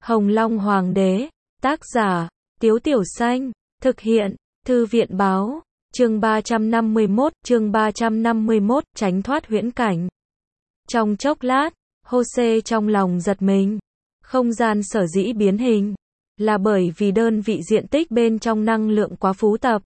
Hồng Long Hoàng đế, tác giả, Tiếu Tiểu Xanh, thực hiện, Thư viện báo, chương 351, tránh thoát huyễn cảnh. Trong chốc lát, Jose trong lòng giật mình. Không gian sở dĩ biến hình, là bởi vì đơn vị diện tích bên trong năng lượng quá phú tập.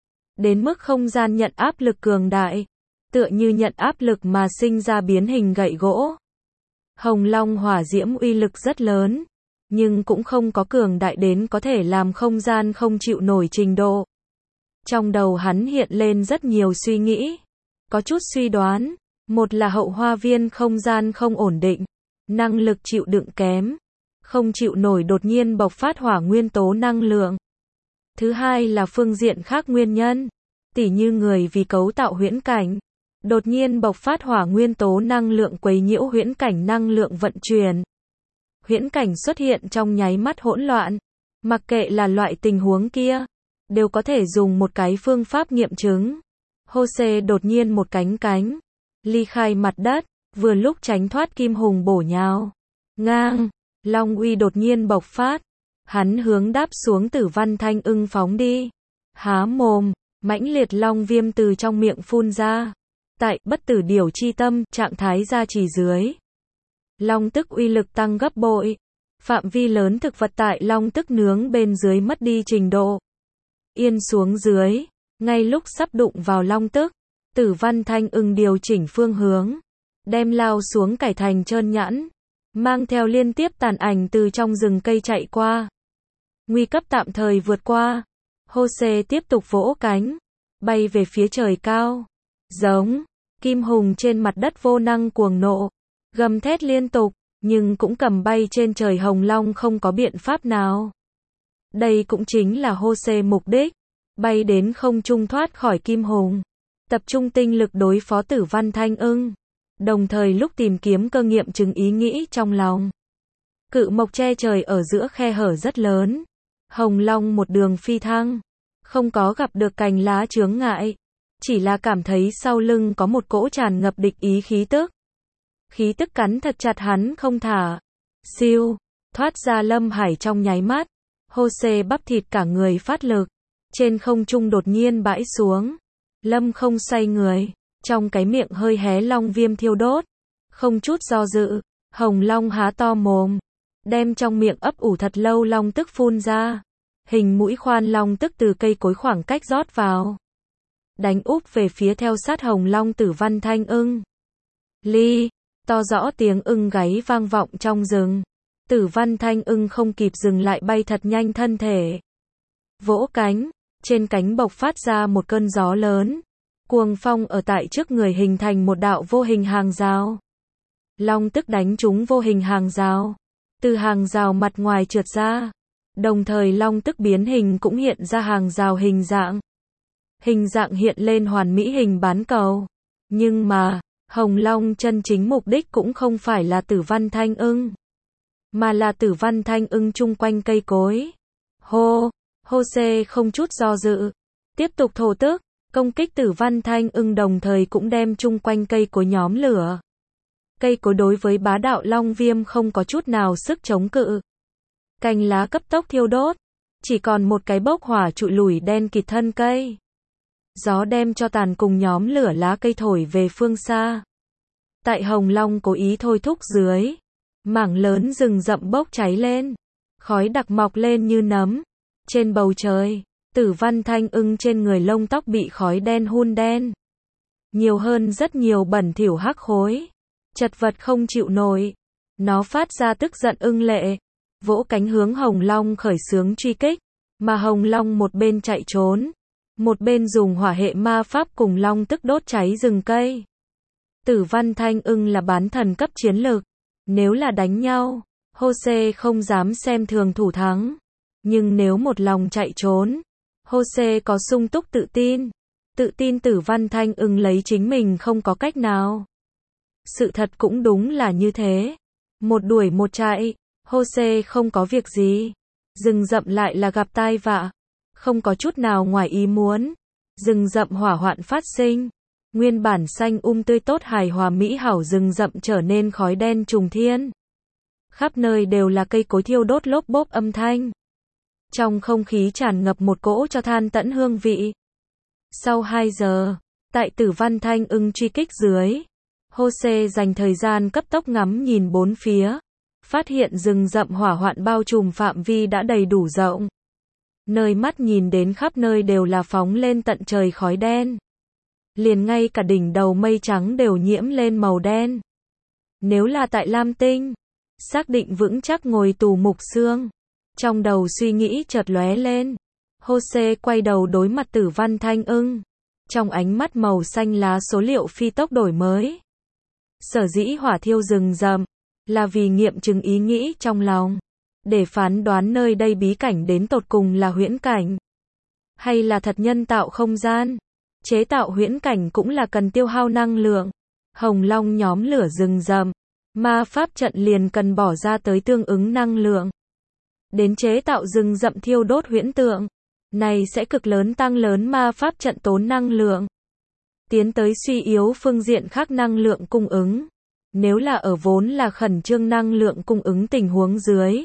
Đến mức không gian nhận áp lực cường đại, tựa như nhận áp lực mà sinh ra biến hình gậy gỗ. Hồng Long hỏa diễm uy lực rất lớn, nhưng cũng không có cường đại đến có thể làm không gian không chịu nổi trình độ. Trong đầu hắn hiện lên rất nhiều suy nghĩ, có chút suy đoán, một là hậu hoa viên không gian không ổn định, năng lực chịu đựng kém, không chịu nổi đột nhiên bộc phát hỏa nguyên tố năng lượng. Thứ hai là phương diện khác nguyên nhân, tỉ như người vì cấu tạo huyễn cảnh, đột nhiên bộc phát hỏa nguyên tố năng lượng quấy nhiễu huyễn cảnh năng lượng vận chuyển. Huyễn cảnh xuất hiện trong nháy mắt hỗn loạn, mặc kệ là loại tình huống kia, đều có thể dùng một cái phương pháp nghiệm chứng. Jose đột nhiên một cánh, ly khai mặt đất, vừa lúc tránh thoát kim hùng bổ nhào. Ngang, long uy đột nhiên bộc phát, hắn hướng đáp xuống Tử Văn Thanh Ưng phóng đi. Há mồm, mãnh liệt long viêm từ trong miệng phun ra. Tại bất tử điểu chi tâm, trạng thái gia trì dưới, long tức uy lực tăng gấp bội. Phạm vi lớn thực vật tại long tức nướng bên dưới mất đi trình độ. Yên xuống dưới, ngay lúc sắp đụng vào long tức, Tử Văn Thanh Ưng điều chỉnh phương hướng, đem lao xuống cải thành trơn nhẵn, mang theo liên tiếp tàn ảnh từ trong rừng cây chạy qua. Nguy cấp tạm thời vượt qua, Jose tiếp tục vỗ cánh, bay về phía trời cao. Giống, kim hùng trên mặt đất vô năng cuồng nộ, gầm thét liên tục, nhưng cũng cầm bay trên trời Hồng Long không có biện pháp nào. Đây cũng chính là Jose mục đích, bay đến không trung thoát khỏi kim hùng, tập trung tinh lực đối phó Tử Văn Thanh Ưng, đồng thời lúc tìm kiếm cơ nghiệm chứng ý nghĩ trong lòng. Cự mộc che trời ở giữa khe hở rất lớn, Hồng Long một đường phi thăng, không có gặp được cành lá chướng ngại, chỉ là cảm thấy sau lưng có một cỗ tràn ngập địch ý khí tức. Khí tức cắn thật chặt hắn không thả. Siêu, thoát ra lâm hải trong nháy mắt, Jose bắp thịt cả người phát lực, trên không trung đột nhiên bãi xuống. Lâm không xoay người, trong cái miệng hơi hé long viêm thiêu đốt, không chút do dự, Hồng Long há to mồm, đem trong miệng ấp ủ thật lâu long tức phun ra. Hình mũi khoan long tức từ cây cối khoảng cách rót vào, đánh úp về phía theo sát Hồng Long Tử Văn Thanh Ưng. Ly, to rõ tiếng ưng gáy vang vọng trong rừng. Tử Văn Thanh Ưng không kịp dừng lại bay thật nhanh thân thể. Vỗ cánh, trên cánh bộc phát ra một cơn gió lớn. Cuồng phong ở tại trước người hình thành một đạo vô hình hàng rào. Long tức đánh trúng vô hình hàng rào, từ hàng rào mặt ngoài trượt ra. Đồng thời long tức biến hình cũng hiện ra hàng rào hình dạng. Hình dạng hiện lên hoàn mỹ hình bán cầu. Nhưng mà, Hồng Long chân chính mục đích cũng không phải là Tử Văn Thanh Ưng, mà là Tử Văn Thanh Ưng chung quanh cây cối. Jose không chút do dự, tiếp tục thổ tức, công kích Tử Văn Thanh Ưng đồng thời cũng đem chung quanh cây cối nhóm lửa. Cây cối đối với bá đạo long viêm không có chút nào sức chống cự. Cành lá cấp tốc thiêu đốt, chỉ còn một cái bốc hỏa trụi lủi đen kịt thân cây. Gió đem cho tàn cùng nhóm lửa lá cây thổi về phương xa. Tại Hồng Long cố ý thôi thúc dưới, mảng lớn rừng rậm bốc cháy lên, khói đặc mọc lên như nấm. Trên bầu trời, Tử Văn Thanh Ưng trên người lông tóc bị khói đen hun đen, nhiều hơn rất nhiều bẩn thỉu hắc khối, chật vật không chịu nổi. Nó phát ra tức giận ưng lệ, vỗ cánh hướng Hồng Long khởi xướng truy kích, mà Hồng Long một bên chạy trốn, một bên dùng hỏa hệ ma pháp cùng long tức đốt cháy rừng cây. Tử Văn Thanh Ưng là bán thần cấp chiến lực, nếu là đánh nhau, Jose không dám xem thường thủ thắng, nhưng nếu một lòng chạy trốn, Jose có sung túc tự tin Tử Văn Thanh Ưng lấy chính mình không có cách nào. Sự thật cũng đúng là như thế, một đuổi một chạy, Jose không có việc gì, rừng rậm lại là gặp tai vạ, không có chút nào ngoài ý muốn. Rừng rậm hỏa hoạn phát sinh, nguyên bản xanh tươi tốt hài hòa mỹ hảo rừng rậm trở nên khói đen trùng thiên. Khắp nơi đều là cây cối thiêu đốt lốp bốp âm thanh. Trong không khí tràn ngập một cỗ cho than tẫn hương vị. Sau 2 giờ, tại Tử Văn Thanh Ưng truy kích dưới, Jose dành thời gian cấp tốc ngắm nhìn bốn phía, phát hiện rừng rậm hỏa hoạn bao trùm phạm vi đã đầy đủ rộng. Nơi mắt nhìn đến khắp nơi đều là phóng lên tận trời khói đen. Liền ngay cả đỉnh đầu mây trắng đều nhiễm lên màu đen. Nếu là tại Lam Tinh, xác định vững chắc ngồi tù mục xương. Trong đầu suy nghĩ chợt lóe lên. Jose quay đầu đối mặt Tử Văn Thanh Ưng. Trong ánh mắt màu xanh lá số liệu phi tốc đổi mới. Sở dĩ hỏa thiêu rừng rậm, là vì nghiệm chứng ý nghĩ trong lòng. Để phán đoán nơi đây bí cảnh đến tột cùng là huyễn cảnh. Hay là thật nhân tạo không gian. Chế tạo huyễn cảnh cũng là cần tiêu hao năng lượng. Hồng Long nhóm lửa rừng rậm. Ma pháp trận liền cần bỏ ra tới tương ứng năng lượng. Đến chế tạo rừng rậm thiêu đốt huyễn tượng. Này sẽ cực lớn tăng lớn ma pháp trận tốn năng lượng. Tiến tới suy yếu phương diện khác năng lượng cung ứng. Nếu là ở vốn là khẩn trương năng lượng cung ứng tình huống dưới.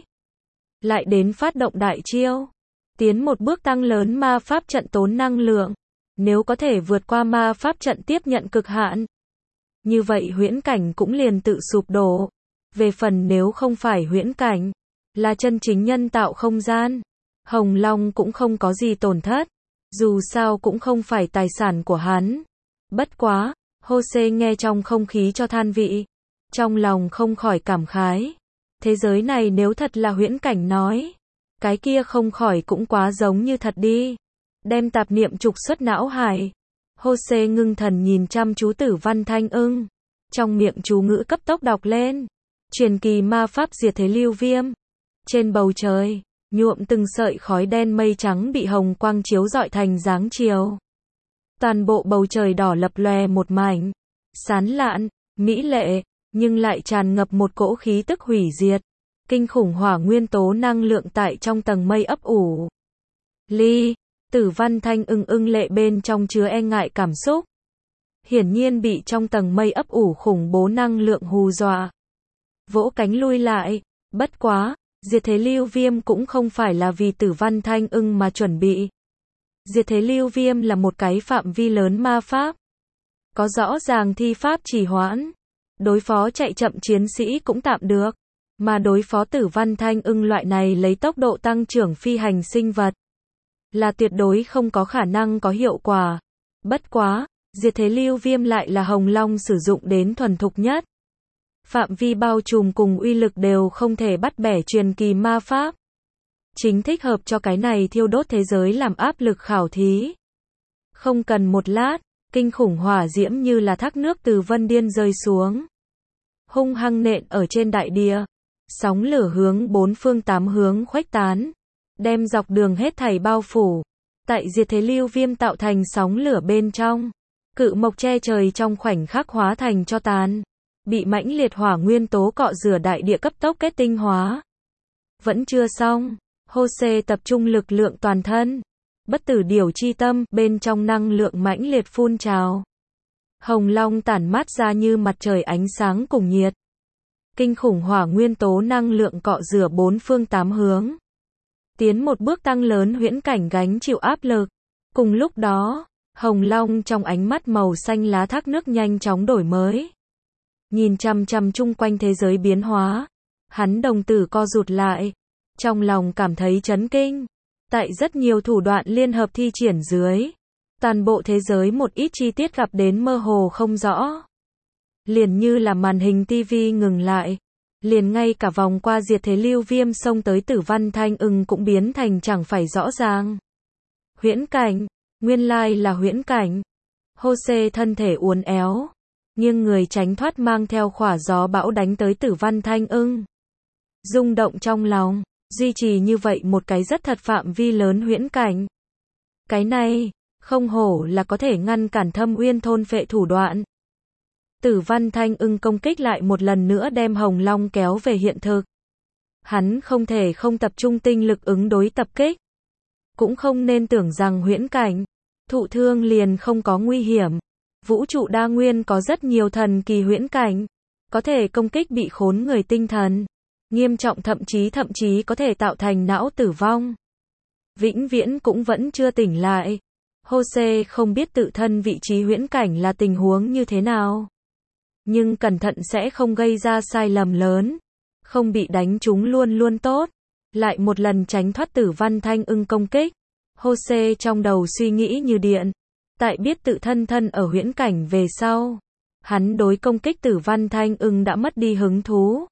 Lại đến phát động đại chiêu. Tiến một bước tăng lớn ma pháp trận tốn năng lượng. Nếu có thể vượt qua ma pháp trận tiếp nhận cực hạn. Như vậy huyễn cảnh cũng liền tự sụp đổ. Về phần nếu không phải huyễn cảnh, là chân chính nhân tạo không gian. Hồng Long cũng không có gì tổn thất. Dù sao cũng không phải tài sản của hắn. Bất quá, Jose nghe trong không khí cho than vị. Trong lòng không khỏi cảm khái. Thế giới này nếu thật là huyễn cảnh nói. Cái kia không khỏi cũng quá giống như thật đi. Đem tạp niệm trục xuất não hải. Jose ngưng thần nhìn chăm chú Tử Văn Thanh Ưng. Trong miệng chú ngữ cấp tốc đọc lên. Truyền kỳ ma pháp diệt thế lưu viêm. Trên bầu trời, nhuộm từng sợi khói đen mây trắng bị hồng quang chiếu rọi thành dáng chiều. Toàn bộ bầu trời đỏ lập lòe một mảnh. Sán lạn, mỹ lệ, nhưng lại tràn ngập một cỗ khí tức hủy diệt. Kinh khủng hỏa nguyên tố năng lượng tại trong tầng mây ấp ủ. Tử Văn Thanh Ưng lệ bên trong chứa e ngại cảm xúc. Hiển nhiên bị trong tầng mây ấp ủ khủng bố năng lượng hù dọa. Vỗ cánh lui lại, bất quá, diệt thế lưu viêm cũng không phải là vì Tử Văn Thanh Ưng mà chuẩn bị. Diệt thế lưu viêm là một cái phạm vi lớn ma pháp. Có rõ ràng thi pháp trì hoãn. Đối phó chạy chậm chiến sĩ cũng tạm được. Mà đối phó Tử Văn Thanh Ưng loại này lấy tốc độ tăng trưởng phi hành sinh vật. Là tuyệt đối không có khả năng có hiệu quả. Bất quá, diệt thế lưu viêm lại là Hồng Long sử dụng đến thuần thục nhất. Phạm vi bao trùm cùng uy lực đều không thể bắt bẻ truyền kỳ ma pháp. Chính thích hợp cho cái này thiêu đốt thế giới làm áp lực khảo thí. Không cần một lát, kinh khủng hỏa diễm như là thác nước từ vân điên rơi xuống. Hung hăng nện ở trên đại địa. Sóng lửa hướng bốn phương tám hướng khuếch tán. Đem dọc đường hết thảy bao phủ. Tại diệt thế lưu viêm tạo thành sóng lửa bên trong. Cự mộc che trời trong khoảnh khắc hóa thành tro tàn. Bị mãnh liệt hỏa nguyên tố cọ rửa đại địa cấp tốc kết tinh hóa. Vẫn chưa xong. Jose tập trung lực lượng toàn thân. Bất tử điểu chi tâm, bên trong năng lượng mãnh liệt phun trào. Hồng Long tản mát ra như mặt trời ánh sáng cùng nhiệt. Kinh khủng hỏa nguyên tố năng lượng cọ rửa bốn phương tám hướng. Tiến một bước tăng lớn huyễn cảnh gánh chịu áp lực. Cùng lúc đó, Hồng Long trong ánh mắt màu xanh lá thác nước nhanh chóng đổi mới. Nhìn chằm chằm chung quanh thế giới biến hóa. Hắn đồng tử co rụt lại. Trong lòng cảm thấy chấn kinh. Tại rất nhiều thủ đoạn liên hợp thi triển dưới. Toàn bộ thế giới một ít chi tiết gặp đến mơ hồ không rõ. Liền như là màn hình TV ngừng lại. Liền ngay cả vòng qua diệt thế lưu viêm xông tới Tử Văn Thanh Ưng cũng biến thành chẳng phải rõ ràng. Huyễn cảnh. Nguyên lai là huyễn cảnh. Jose thân thể uốn éo. Nhưng người tránh thoát mang theo khỏa gió bão đánh tới Tử Văn Thanh Ưng. Rung động trong lòng. Duy trì như vậy một cái rất thật phạm vi lớn huyễn cảnh. Cái này, không hổ là có thể ngăn cản Thâm Uyên thôn phệ thủ đoạn. Tử Văn Thanh Ưng công kích lại một lần nữa đem Hồng Long kéo về hiện thực. Hắn không thể không tập trung tinh lực ứng đối tập kích. Cũng không nên tưởng rằng huyễn cảnh, thụ thương liền không có nguy hiểm. Vũ trụ đa nguyên có rất nhiều thần kỳ huyễn cảnh, có thể công kích bị khốn người tinh thần. Nghiêm trọng thậm chí có thể tạo thành não tử vong. Vĩnh viễn cũng vẫn chưa tỉnh lại. Jose không biết tự thân vị trí huyễn cảnh là tình huống như thế nào. Nhưng cẩn thận sẽ không gây ra sai lầm lớn. Không bị đánh trúng luôn luôn tốt. Lại một lần tránh thoát Tử Văn Thanh Ưng công kích. Jose trong đầu suy nghĩ như điện. Tại biết tự thân ở huyễn cảnh về sau. Hắn đối công kích Tử Văn Thanh Ưng đã mất đi hứng thú.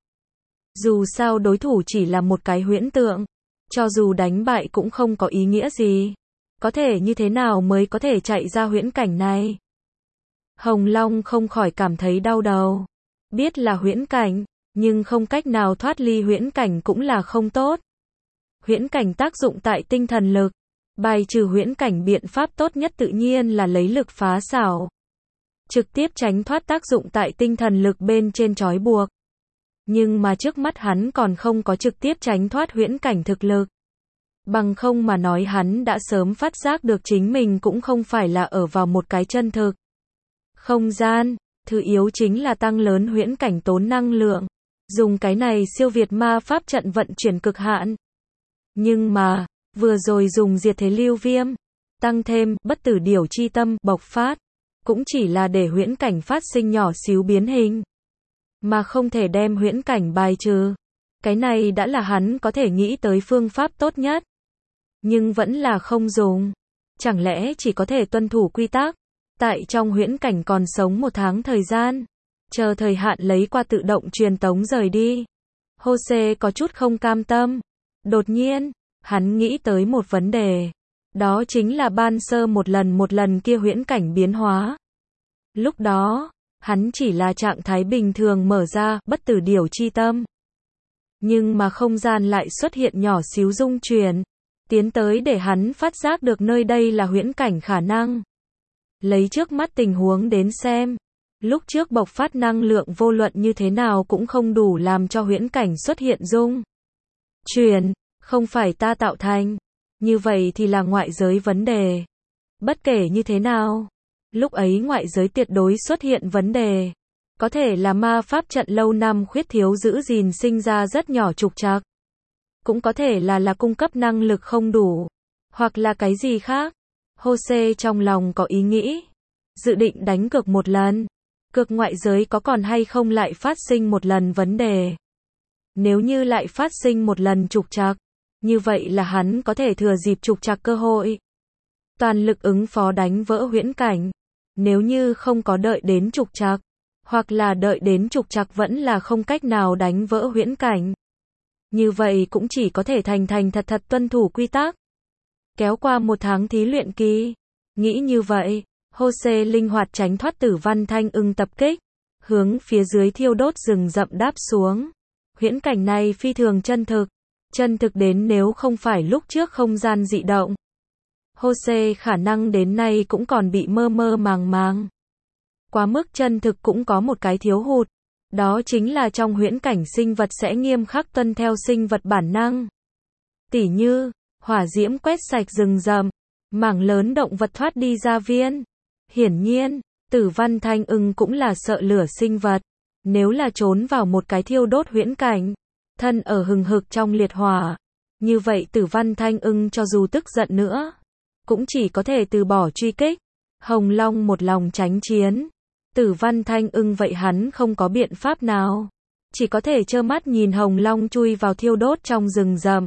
Dù sao đối thủ chỉ là một cái huyễn tượng. Cho dù đánh bại cũng không có ý nghĩa gì. Có thể như thế nào mới có thể chạy ra huyễn cảnh này? Hồng Long không khỏi cảm thấy đau đầu. Biết là huyễn cảnh, nhưng không cách nào thoát ly huyễn cảnh cũng là không tốt. Huyễn cảnh tác dụng tại tinh thần lực. Bài trừ huyễn cảnh biện pháp tốt nhất tự nhiên là lấy lực phá xảo. Trực tiếp tránh thoát tác dụng tại tinh thần lực bên trên trói buộc. Nhưng mà trước mắt hắn còn không có trực tiếp tránh thoát huyễn cảnh thực lực. Bằng không mà nói hắn đã sớm phát giác được chính mình cũng không phải là ở vào một cái chân thực không gian, thứ yếu chính là tăng lớn huyễn cảnh tốn năng lượng. Dùng cái này siêu việt ma pháp trận vận chuyển cực hạn. Nhưng mà, vừa rồi dùng diệt thế lưu viêm, tăng thêm bất tử điểu chi tâm bộc phát, cũng chỉ là để huyễn cảnh phát sinh nhỏ xíu biến hình, mà không thể đem huyễn cảnh bài trừ. Cái này đã là hắn có thể nghĩ tới phương pháp tốt nhất. Nhưng vẫn là không dùng. Chẳng lẽ chỉ có thể tuân thủ quy tắc, tại trong huyễn cảnh còn sống 1 tháng thời gian, chờ thời hạn lấy qua tự động truyền tống rời đi. Jose có chút không cam tâm. Đột nhiên, hắn nghĩ tới một vấn đề. Đó chính là ban sơ một lần kia huyễn cảnh biến hóa. Lúc đó, hắn chỉ là trạng thái bình thường mở ra, bất tử điểu chi tâm. Nhưng mà không gian lại xuất hiện nhỏ xíu rung chuyển. Tiến tới để hắn phát giác được nơi đây là huyễn cảnh khả năng. Lấy trước mắt tình huống đến xem. Lúc trước bộc phát năng lượng vô luận như thế nào cũng không đủ làm cho huyễn cảnh xuất hiện rung chuyển. Không phải ta tạo thành. Như vậy thì là ngoại giới vấn đề. Bất kể như thế nào. Lúc ấy ngoại giới tuyệt đối xuất hiện vấn đề. Có thể là ma pháp trận lâu năm khuyết thiếu giữ gìn sinh ra rất nhỏ trục trặc. Cũng có thể là cung cấp năng lực không đủ. Hoặc là cái gì khác. Jose trong lòng có ý nghĩ. Dự định đánh cược một lần. Cược ngoại giới có còn hay không lại phát sinh một lần vấn đề. Nếu như lại phát sinh một lần trục trặc, như vậy là hắn có thể thừa dịp trục trặc cơ hội. Toàn lực ứng phó đánh vỡ huyễn cảnh. Nếu như không có đợi đến trục trặc, hoặc là đợi đến trục trặc vẫn là không cách nào đánh vỡ huyễn cảnh. Như vậy cũng chỉ có thể thành thật tuân thủ quy tắc. Kéo qua 1 tháng thí luyện kỳ. Nghĩ như vậy, Jose linh hoạt tránh thoát Tử Văn Thanh Ưng tập kích. Hướng phía dưới thiêu đốt rừng rậm đáp xuống. Huyễn cảnh này phi thường chân thực. Chân thực đến nếu không phải lúc trước không gian dị động. Jose khả năng đến nay cũng còn bị mơ màng. Quá mức chân thực cũng có một cái thiếu hụt. Đó chính là trong huyễn cảnh sinh vật sẽ nghiêm khắc tuân theo sinh vật bản năng. Tỉ như, hỏa diễm quét sạch rừng rậm, mảng lớn động vật thoát đi ra viên. Hiển nhiên, Tử Văn Thanh Ưng cũng là sợ lửa sinh vật. Nếu là trốn vào một cái thiêu đốt huyễn cảnh, thân ở hừng hực trong liệt hỏa, như vậy Tử Văn Thanh Ưng cho dù tức giận nữa, cũng chỉ có thể từ bỏ truy kích. Hồng Long một lòng tránh chiến. Tử Văn Thanh Ưng vậy hắn không có biện pháp nào. Chỉ có thể trơ mắt nhìn Hồng Long chui vào thiêu đốt trong rừng rậm.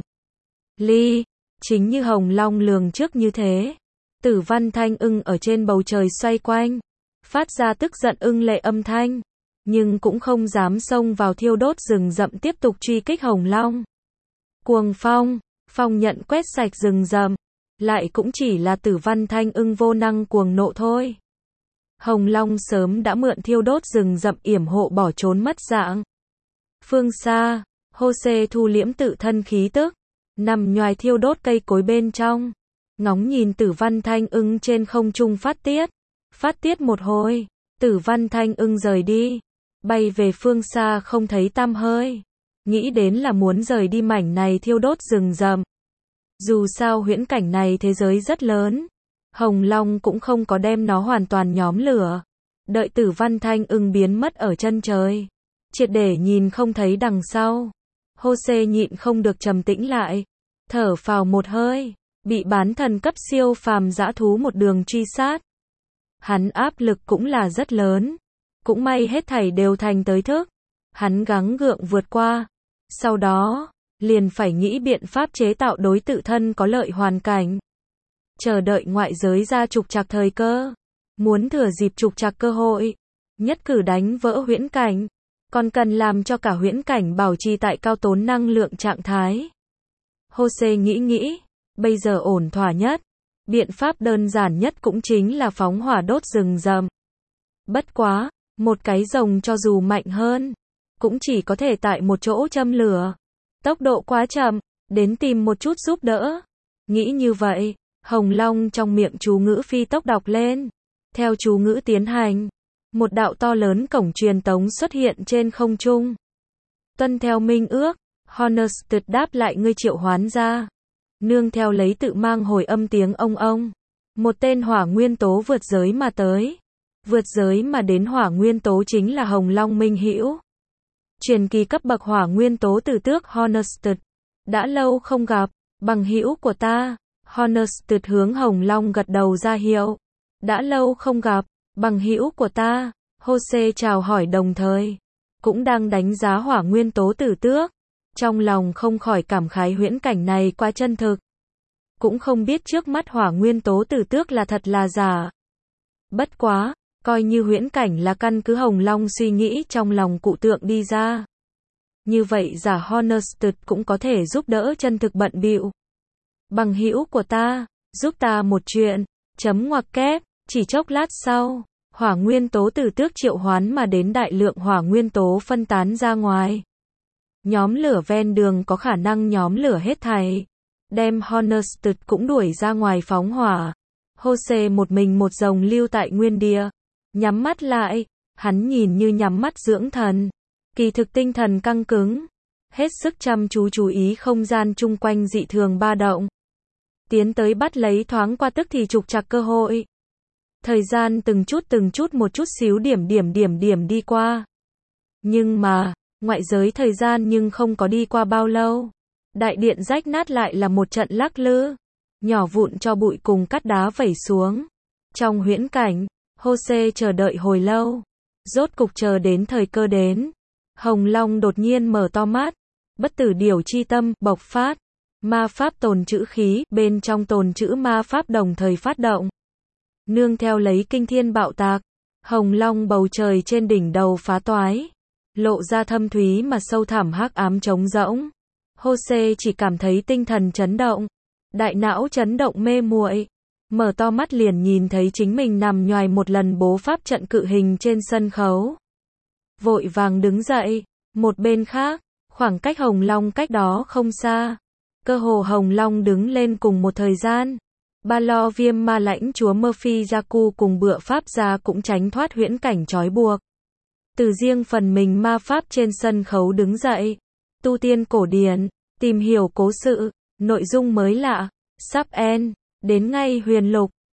Chính như Hồng Long lường trước như thế. Tử Văn Thanh Ưng ở trên bầu trời xoay quanh. Phát ra tức giận ưng lệ âm thanh. Nhưng cũng không dám xông vào thiêu đốt rừng rậm tiếp tục truy kích Hồng Long. Cuồng phong nhận quét sạch rừng rậm. Lại cũng chỉ là Tử Văn Thanh Ưng vô năng cuồng nộ thôi. Hồng Long sớm đã mượn thiêu đốt rừng rậm yểm hộ bỏ trốn mất dạng. Phương xa, Jose thu liễm tự thân khí tức, nằm nhoài thiêu đốt cây cối bên trong, ngóng nhìn Tử Văn Thanh Ưng trên không trung phát tiết một hồi, Tử Văn Thanh Ưng rời đi, bay về phương xa không thấy tăm hơi, nghĩ đến là muốn rời đi mảnh này thiêu đốt rừng rậm. Dù sao huyễn cảnh này thế giới rất lớn. Hồng Long cũng không có đem nó hoàn toàn nhóm lửa. Đợi Tử Văn Thanh Ưng biến mất ở chân trời. Triệt để nhìn không thấy đằng sau. Jose nhịn không được trầm tĩnh lại, thở phào một hơi, bị bán thần cấp siêu phàm dã thú một đường truy sát. Hắn áp lực cũng là rất lớn, cũng may hết thảy đều thành tới thức, hắn gắng gượng vượt qua, sau đó, liền phải nghĩ biện pháp chế tạo đối tự thân có lợi hoàn cảnh. Chờ đợi ngoại giới ra trục trặc thời cơ, muốn thừa dịp trục trặc cơ hội, nhất cử đánh vỡ huyễn cảnh, còn cần làm cho cả huyễn cảnh bảo trì tại cao tốn năng lượng trạng thái. Jose nghĩ, bây giờ ổn thỏa nhất, biện pháp đơn giản nhất cũng chính là phóng hỏa đốt rừng rậm. Bất quá, một cái rồng cho dù mạnh hơn, cũng chỉ có thể tại một chỗ châm lửa. Tốc độ quá chậm, đến tìm một chút giúp đỡ. Nghĩ như vậy, Hồng Long trong miệng chú ngữ phi tốc đọc lên. Theo chú ngữ tiến hành, một đạo to lớn cổng truyền tống xuất hiện trên không trung. Tuân theo minh ước, Honested đáp lại ngươi triệu hoán ra. Nương theo lấy tự mang hồi âm tiếng ông. Một tên hỏa nguyên tố vượt giới mà tới. Vượt giới mà đến hỏa nguyên tố chính là Hồng Long Minh Hữu. Truyền kỳ cấp bậc hỏa nguyên tố tử tước Honested. Đã lâu không gặp, bằng hữu của ta. Honested hướng Hồng Long gật đầu ra hiệu. Đã lâu không gặp, bằng hữu của ta. Jose chào hỏi đồng thời, cũng đang đánh giá hỏa nguyên tố tử tước. Trong lòng không khỏi cảm khái huyễn cảnh này quá chân thực. Cũng không biết trước mắt hỏa nguyên tố tử tước là thật là giả. Bất quá, coi như huyễn cảnh là căn cứ Hồng Long suy nghĩ trong lòng cụ tượng đi ra. Như vậy giả Honested cũng có thể giúp đỡ chân thực bận bịu. Bằng hữu của ta, giúp ta một chuyện, chấm ngoặc kép, chỉ chốc lát sau, hỏa nguyên tố tử tước triệu hoán mà đến đại lượng hỏa nguyên tố phân tán ra ngoài. Nhóm lửa ven đường có khả năng nhóm lửa hết thảy, đem Honested cũng đuổi ra ngoài phóng hỏa. Jose một mình một rồng lưu tại nguyên địa, nhắm mắt lại, hắn nhìn như nhắm mắt dưỡng thần, kỳ thực tinh thần căng cứng, hết sức chăm chú ý không gian chung quanh dị thường ba động. Tiến tới bắt lấy thoáng qua tức thì trục trặc cơ hội. Thời gian từng chút một chút xíu điểm đi qua. Nhưng mà, ngoại giới thời gian nhưng không có đi qua bao lâu. Đại điện rách nát lại là một trận lắc lư. Nhỏ vụn cho bụi cùng cát đá vẩy xuống. Trong huyễn cảnh, Jose chờ đợi hồi lâu. Rốt cục chờ đến thời cơ đến. Hồng Long đột nhiên mở to mắt. Bất tử điều chi tâm, bộc phát. Ma pháp tồn trữ khí, bên trong tồn trữ ma pháp đồng thời phát động. Nương theo lấy kinh thiên bạo tạc. Hồng Long bầu trời trên đỉnh đầu phá toái. Lộ ra thâm thúy mà sâu thẳm hắc ám trống rỗng. Jose chỉ cảm thấy tinh thần chấn động. Đại não chấn động mê muội. Mở to mắt liền nhìn thấy chính mình nằm nhoài một lần bố pháp trận cự hình trên sân khấu. Vội vàng đứng dậy. Một bên khác, khoảng cách Hồng Long cách đó không xa. Cơ hồ Hồng Long đứng lên cùng một thời gian. Ba lo viêm ma lãnh chúa Murphy Jaku cùng bựa pháp gia cũng tránh thoát huyễn cảnh trói buộc. Từ riêng phần mình ma pháp trên sân khấu đứng dậy. Tu tiên cổ điển, tìm hiểu cố sự, nội dung mới lạ, sắp end, đến ngay huyền lục.